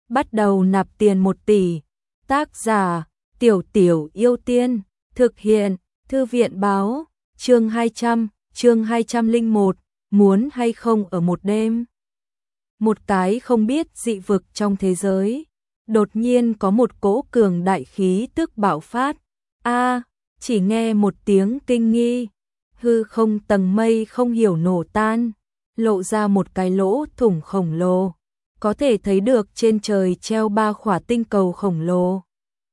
bắt đầu nạp tiền 1 tỷ. Tác giả: Tiểu Tiểu Yêu Tiên. Thực hiện: Thư viện báo. Chương 201. Muốn hay không ở một đêm. Một cái không biết dị vực trong thế giới, đột nhiên có một cỗ cường đại khí tức bạo phát. Chỉ nghe một tiếng kinh nghi, hư không tầng mây không hiểu nổ tan, lộ ra một cái lỗ thủng khổng lồ, có thể thấy được trên trời treo 3 khỏa tinh cầu khổng lồ.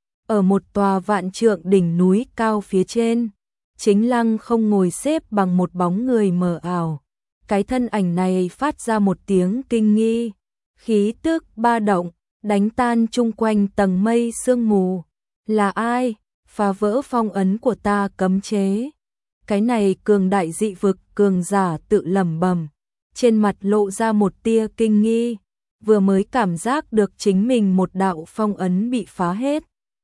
Ở một tòa vạn trượng đỉnh núi cao phía trên, chính lăng không ngồi xếp bằng một bóng người mờ ảo. Cái thân ảnh này phát ra một tiếng kinh nghi, khí tức ba động, đánh tan chung quanh tầng mây sương mù. Là ai? Phá vỡ phong ấn của ta cấm chế. Cái này cường đại dị vực cường giả tự lẩm bẩm, trên mặt lộ ra một tia kinh nghi, vừa mới cảm giác được chính mình một đạo phong ấn bị phá hết.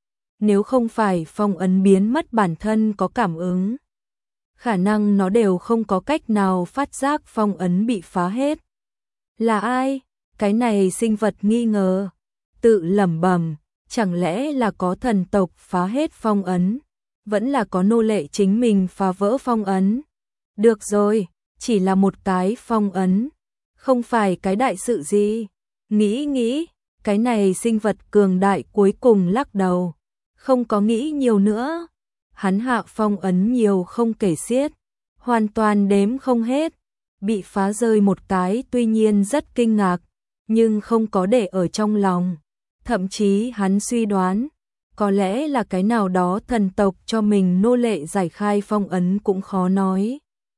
Nếu không phải phong ấn biến mất bản thân có cảm ứng, khả năng nó đều không có cách nào phát giác phong ấn bị phá hết. Là ai? Cái này sinh vật nghi ngờ, tự lẩm bẩm, chẳng lẽ là có thần tộc phá hết phong ấn, vẫn là có nô lệ chính mình phá vỡ phong ấn. Được rồi, chỉ là một cái phong ấn, không phải cái đại sự gì. Nghĩ, cái này sinh vật cường đại cuối cùng lắc đầu, không có nghĩ nhiều nữa. Hắn hạ phong ấn nhiều không kể xiết, hoàn toàn đếm không hết, bị phá rơi một cái tuy nhiên rất kinh ngạc, nhưng không có để ở trong lòng. Thậm chí hắn suy đoán, có lẽ là cái nào đó thần tộc cho mình nô lệ giải khai phong ấn cũng khó nói.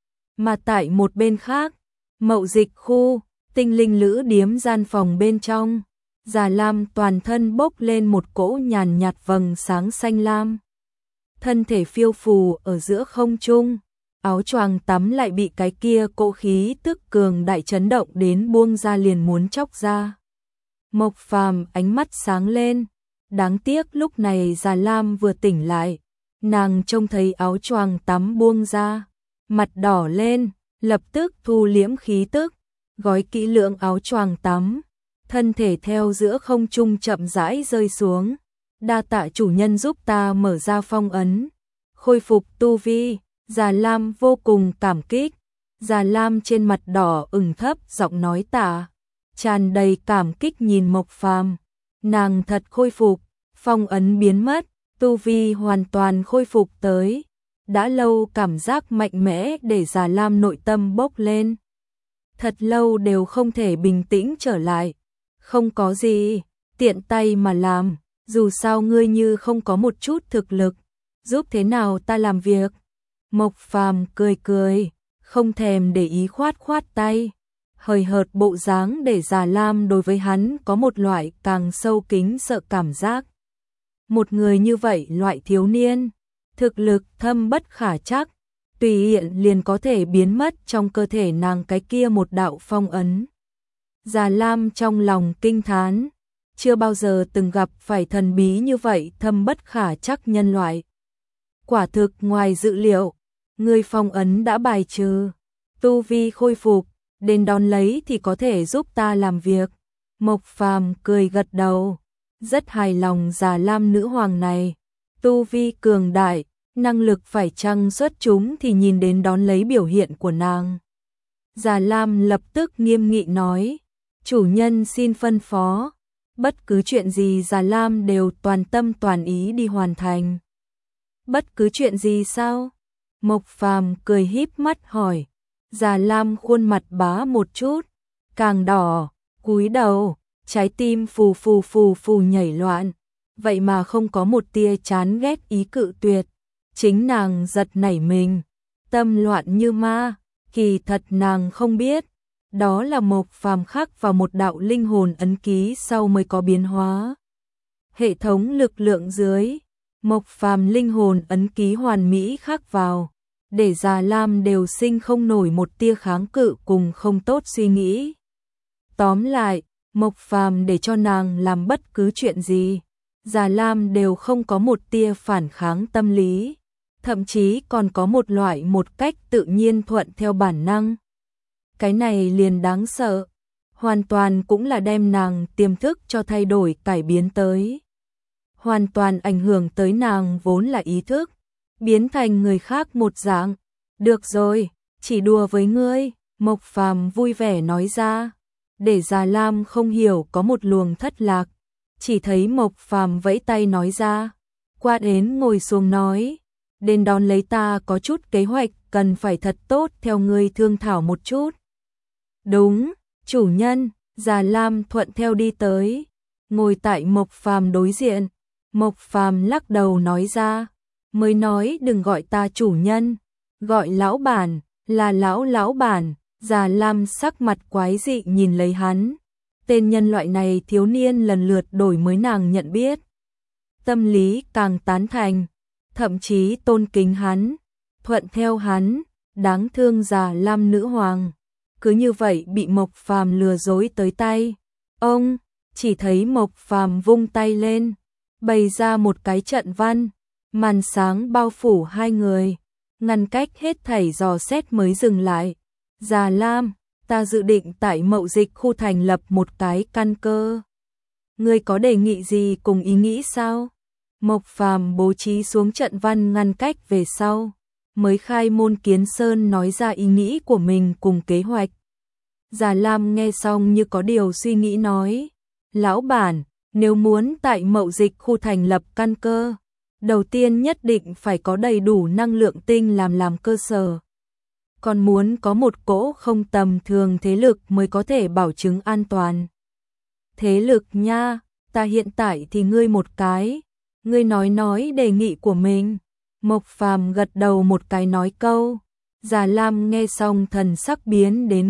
Mà tại một bên khác, Mậu Dịch khu, Tinh Linh Lữ điếm gian phòng bên trong, Già Lam toàn thân bốc lên một cỗ nhàn nhạt vầng sáng xanh lam. Thân thể phiêu phù ở giữa không trung, áo choàng tắm lại bị cái kia cỗ khí tức cường đại chấn động đến buông ra liền muốn chóc ra. Mộc Phàm ánh mắt sáng lên, đáng tiếc lúc này Già Lam vừa tỉnh lại, nàng trông thấy áo choàng tắm buông ra, mặt đỏ lên, lập tức thu liễm khí tức, gói kỹ lưỡng áo choàng tắm, thân thể theo giữa không trung chậm rãi rơi xuống. Đa tạ chủ nhân giúp ta mở ra phong ấn, khôi phục tu vi. Già Lam vô cùng cảm kích. Già Lam trên mặt đỏ ửng thấp giọng nói tạ, tràn đầy cảm kích nhìn Mộc Phàm. Nàng thật khôi phục, phong ấn biến mất, tu vi hoàn toàn khôi phục tới. Đã lâu cảm giác mạnh mẽ để Già Lam nội tâm bốc lên. Thật lâu đều không thể bình tĩnh trở lại. Không có gì, tiện tay mà làm. Dù sao ngươi như không có một chút thực lực, giúp thế nào ta làm việc. Mộc Phàm cười, không thèm để ý khoát tay. Hời hợt bộ dáng để Già Lam đối với hắn có một loại càng sâu kính sợ cảm giác. Một người như vậy loại thiếu niên, thực lực thâm bất khả trắc, tùy tiện liền có thể biến mất trong cơ thể nàng cái kia một đạo phong ấn. Già Lam trong lòng kinh thán. Chưa bao giờ từng gặp phải thần bí như vậy thâm bất khả trắc nhân loại. Quả thực ngoài dự liệu, người phong ấn đã bài trừ, tu vi khôi phục, đến đón lấy thì có thể giúp ta làm việc. Mộc Phàm cười gật đầu, rất hài lòng Già Lam nữ hoàng này, tu vi cường đại, năng lực phải chăng xuất chúng thì nhìn đến đón lấy biểu hiện của nàng. Già Lam lập tức nghiêm nghị nói, chủ nhân xin phân phó. Bất cứ chuyện gì Già Lam đều toàn tâm toàn ý đi hoàn thành. Bất cứ chuyện gì sao? Mộc Phàm cười híp mắt hỏi. Già Lam khuôn mặt bá một chút, càng đỏ, cúi đầu, trái tim phù nhảy loạn. Vậy mà không có một tia chán ghét ý cự tuyệt. Chính nàng giật nảy mình, tâm loạn như ma, kỳ thật nàng không biết. Đó là Mộc Phàm khắc vào một đạo linh hồn ấn ký sau mới có biến hóa. Hệ thống lực lượng dưới, Mộc Phàm linh hồn ấn ký hoàn mỹ khắc vào, để Già Lam đều sinh không nổi một tia kháng cự cùng không tốt suy nghĩ. Tóm lại, Mộc Phàm để cho nàng làm bất cứ chuyện gì, Già Lam đều không có một tia phản kháng tâm lý, thậm chí còn có một cách tự nhiên thuận theo bản năng. Cái này liền đáng sợ. hoàn toàn cũng là đem nàng tiềm thức cho thay đổi cải biến tới. Hoàn toàn ảnh hưởng tới nàng vốn là ý thức, biến thành người khác một dạng. Được rồi, chỉ đùa với ngươi, Mộc Phàm vui vẻ nói ra. Để Già Lam không hiểu có một luồng thất lạc, chỉ thấy Mộc Phàm vẫy tay nói ra. Qua đến ngồi xuống nói, đến đón lấy ta có chút kế hoạch cần phải thật tốt theo ngươi thương thảo một chút. Đúng, chủ nhân, Già Lam thuận theo đi tới, ngồi tại Mộc Phàm đối diện. Mộc Phàm lắc đầu nói ra, mới nói đừng gọi ta chủ nhân, gọi lão bản, là lão bản. Già Lam sắc mặt quái dị nhìn lấy hắn. Tên nhân loại này thiếu niên lần lượt đổi mới nàng nhận biết. Tâm lý càng tán thành, thậm chí tôn kính hắn, thuận theo hắn, đáng thương Già Lam nữ hoàng. Cứ như vậy bị Mộc Phàm lừa dối tới tay. Ông, chỉ thấy Mộc Phàm vung tay lên, bày ra một cái trận văn, màn sáng bao phủ hai người, ngăn cách hết thảy dò xét mới dừng lại. Già Lam, ta dự định tại Mậu Dịch khu thành lập một cái căn cơ. Ngươi có đề nghị gì cùng ý nghĩ sao? Mộc Phàm bố trí xuống trận văn ngăn cách về sau, mới khai môn kiến sơn nói ra ý nghĩ của mình cùng kế hoạch. Già Lam nghe xong như có điều suy nghĩ nói, lão bản, nếu muốn tại Mậu Dịch khu thành lập căn cơ, đầu tiên nhất định phải có đầy đủ năng lượng tinh làm cơ sở. Còn muốn có một cỗ không tầm thường thế lực mới có thể bảo chứng an toàn. Thế lực nha, ta hiện tại thì ngươi một cái, ngươi nói đề nghị của mình. Mộc Phàm gật đầu một cái nói câu. Già Lam nghe xong thần sắc biến đến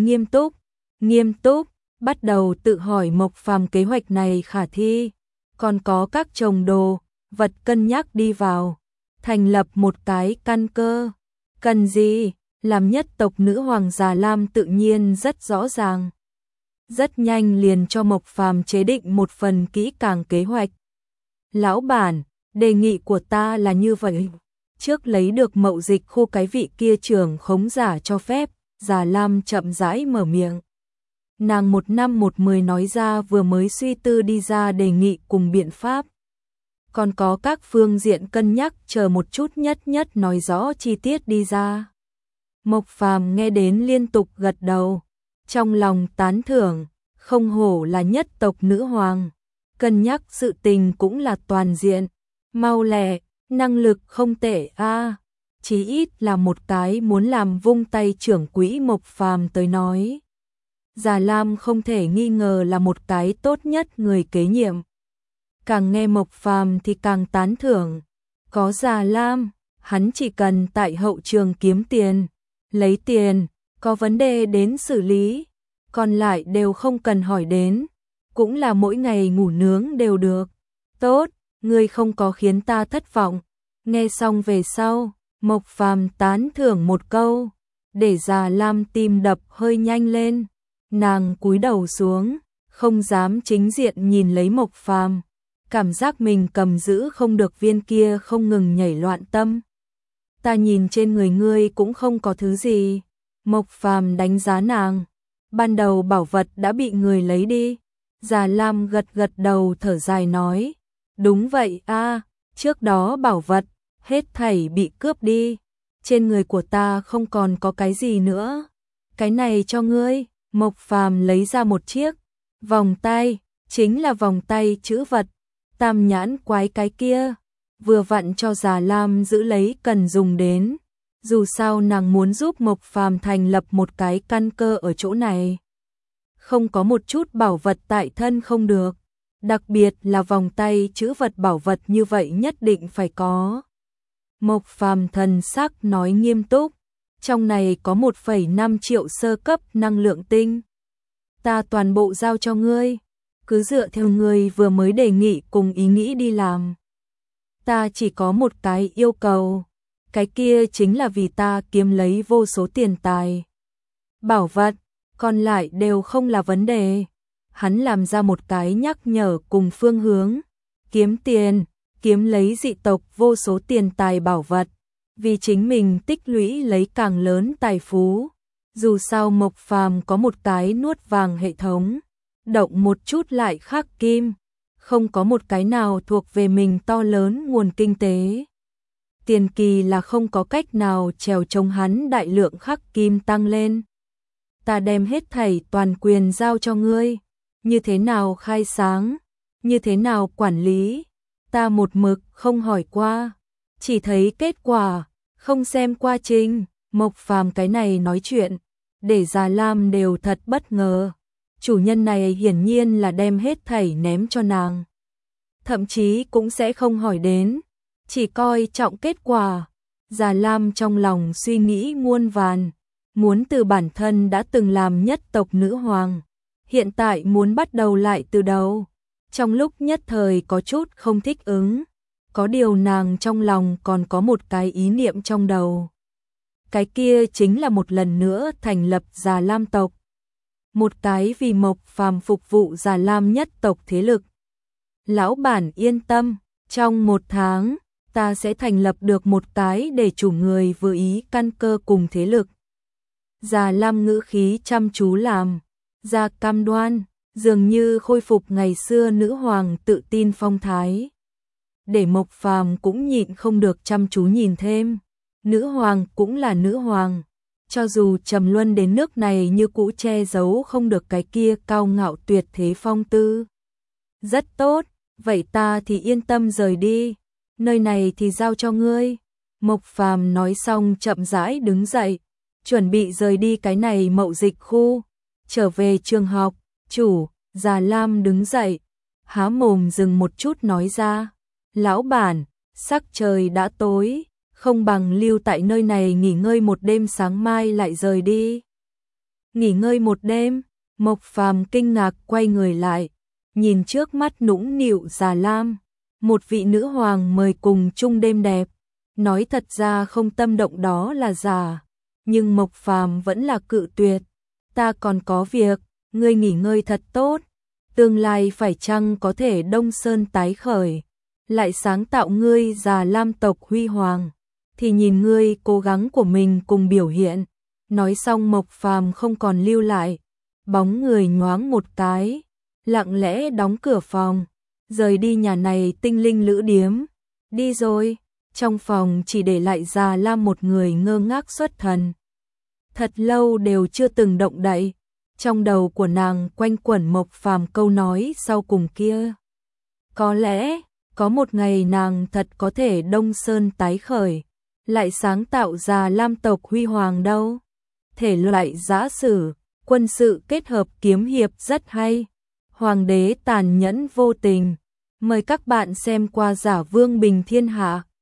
nghiêm túc, bắt đầu tự hỏi Mộc Phàm kế hoạch này khả thi, còn có các chồng đồ, vật cân nhắc đi vào, thành lập một cái căn cơ. Cần gì? Làm nhất tộc nữ hoàng Già Lam tự nhiên rất rõ ràng. Rất nhanh liền cho Mộc Phàm chế định một phần kỹ càng kế hoạch. Lão bản, đề nghị của ta là như vậy. Trước lấy được Mậu Dịch khu cái vị kia trưởng khống giả cho phép, Già Lam chậm rãi mở miệng. Nàng một năm một mười nói ra vừa mới suy tư đi ra đề nghị cùng biện pháp. Còn có các phương diện cân nhắc chờ một chút nhất nói rõ chi tiết đi ra. Mộc Phàm nghe đến liên tục gật đầu, trong lòng tán thưởng, không hổ là nhất tộc nữ hoàng, cân nhắc sự tình cũng là toàn diện, mau lẹ, năng lực không tệ a. Chí ít là một cái muốn làm vung tay trưởng quỹ Mộc Phàm tới nói. Già Lam không thể nghi ngờ là một cái tốt nhất người kế nhiệm. Càng nghe Mộc Phàm thì càng tán thưởng, có Già Lam, hắn chỉ cần tại hậu trường kiếm tiền, lấy tiền, có vấn đề đến xử lý, còn lại đều không cần hỏi đến, cũng là mỗi ngày ngủ nướng đều được. Tốt, ngươi không có khiến ta thất vọng. Nghe xong về sau, Mộc Phàm tán thưởng một câu, để Già Lam tim đập hơi nhanh lên, nàng cúi đầu xuống, không dám chính diện nhìn lấy Mộc Phàm, cảm giác mình cầm giữ không được viên kia không ngừng nhảy loạn tâm. Ta nhìn trên người ngươi cũng không có thứ gì. Mộc Phàm đánh giá nàng, ban đầu bảo vật đã bị người lấy đi. Già Lam gật đầu thở dài nói, đúng vậy a, trước đó bảo vật hết thảy bị cướp đi, trên người của ta không còn có cái gì nữa. Cái này cho ngươi. Mộc Phàm lấy ra một chiếc vòng tay, chính là vòng tay chữ vật, tam nhãn quái cái kia, vừa vặn cho Già Lam giữ lấy cần dùng đến. Dù sao nàng muốn giúp Mộc Phàm thành lập một cái căn cơ ở chỗ này. Không có một chút bảo vật tại thân không được, đặc biệt là vòng tay chữ vật bảo vật như vậy nhất định phải có. Mộc Phàm thần sắc nói nghiêm túc, trong này có 1,5 triệu sơ cấp năng lượng tinh. Ta toàn bộ giao cho ngươi, cứ dựa theo ngươi vừa mới đề nghị cùng ý nghĩ đi làm. Ta chỉ có một cái yêu cầu, cái kia chính là vì ta kiếm lấy vô số tiền tài. Bảo vật, còn lại đều không là vấn đề. Hắn làm ra một cái nhắc nhở cùng phương hướng, kiếm tiền, kiếm lấy dị tộc vô số tiền tài bảo vật, vì chính mình tích lũy lấy càng lớn tài phú. Dù sao Mộc Phàm có một cái nuốt vàng hệ thống, động một chút lại khắc kim, không có một cái nào thuộc về mình to lớn nguồn kinh tế. Tiền kỳ là không có cách nào trèo chống hắn đại lượng khắc kim tăng lên. Ta đem hết thảy toàn quyền giao cho ngươi, như thế nào khai sáng, như thế nào quản lý, ta một mực không hỏi qua, chỉ thấy kết quả, không xem quá trình. Mộc Phàm cái này nói chuyện, để Già Lam đều thật bất ngờ. Chủ nhân này hiển nhiên là đem hết thảy ném cho nàng. Thậm chí cũng sẽ không hỏi đến, chỉ coi trọng kết quả. Già Lam trong lòng suy nghĩ muôn vàn, muốn từ bản thân đã từng làm nhất tộc nữ hoàng, hiện tại muốn bắt đầu lại từ đầu. Trong lúc nhất thời có chút không thích ứng, có điều nàng trong lòng còn có một cái ý niệm trong đầu. Cái kia chính là một lần nữa thành lập Già Lam tộc. Một cái vì Mộc Phàm phục vụ Già Lam nhất tộc thế lực. Lão bản yên tâm, trong 1 tháng, ta sẽ thành lập được một cái để chủ người vừa ý căn cơ cùng thế lực. Già Lam ngữ khí chăm chú làm, ra cam đoan, dường như khôi phục ngày xưa nữ hoàng tự tin phong thái. Để Mộc Phàm cũng nhịn không được chăm chú nhìn thêm. Nữ hoàng cũng là nữ hoàng, cho dù trầm luân đến nước này như cũ che giấu không được cái kia cao ngạo tuyệt thế phong tư. Rất tốt, vậy ta thì yên tâm rời đi, nơi này thì giao cho ngươi. Mộc Phàm nói xong chậm rãi đứng dậy, chuẩn bị rời đi cái này mậu dịch khu, trở về trường học. Chủ, Già Lam đứng dậy, há mồm dừng một chút nói ra, lão bản, sắc trời đã tối, không bằng lưu tại nơi này nghỉ ngơi một đêm, sáng mai lại rời đi. Nghỉ ngơi một đêm? Mộc Phàm kinh ngạc quay người lại, nhìn trước mắt nũng nịu Già Lam, một vị nữ hoàng mời cùng chung đêm đẹp. Nói thật ra không tâm động đó là giả, nhưng Mộc Phàm vẫn là cự tuyệt. Ta còn có việc, ngươi nghỉ ngơi thật tốt, tương lai phải chăng có thể Đông Sơn tái khởi, lại sáng tạo ngươi Già Lam tộc huy hoàng, thì nhìn ngươi cố gắng của mình cùng biểu hiện. Nói xong Mộc Phàm không còn lưu lại, bóng người nhoáng một cái, lặng lẽ đóng cửa phòng, rời đi nhà này tinh linh lữ điếm. Đi rồi, trong phòng chỉ để lại Già Lam một người ngơ ngác xuất thần. Thật lâu đều chưa từng động đậy, trong đầu của nàng quanh quẩn Mộc Phàm câu nói sau cùng kia. Có lẽ, có một ngày nàng thật có thể Đông Sơn tái khởi, lại sáng tạo Già Lam tộc huy hoàng đâu. Thể loại giã sử, quân sự kết hợp kiếm hiệp rất hay. Hoàng đế tàn nhẫn vô tình. Mời các bạn xem qua Giả Vương Bình Thiên Hạ.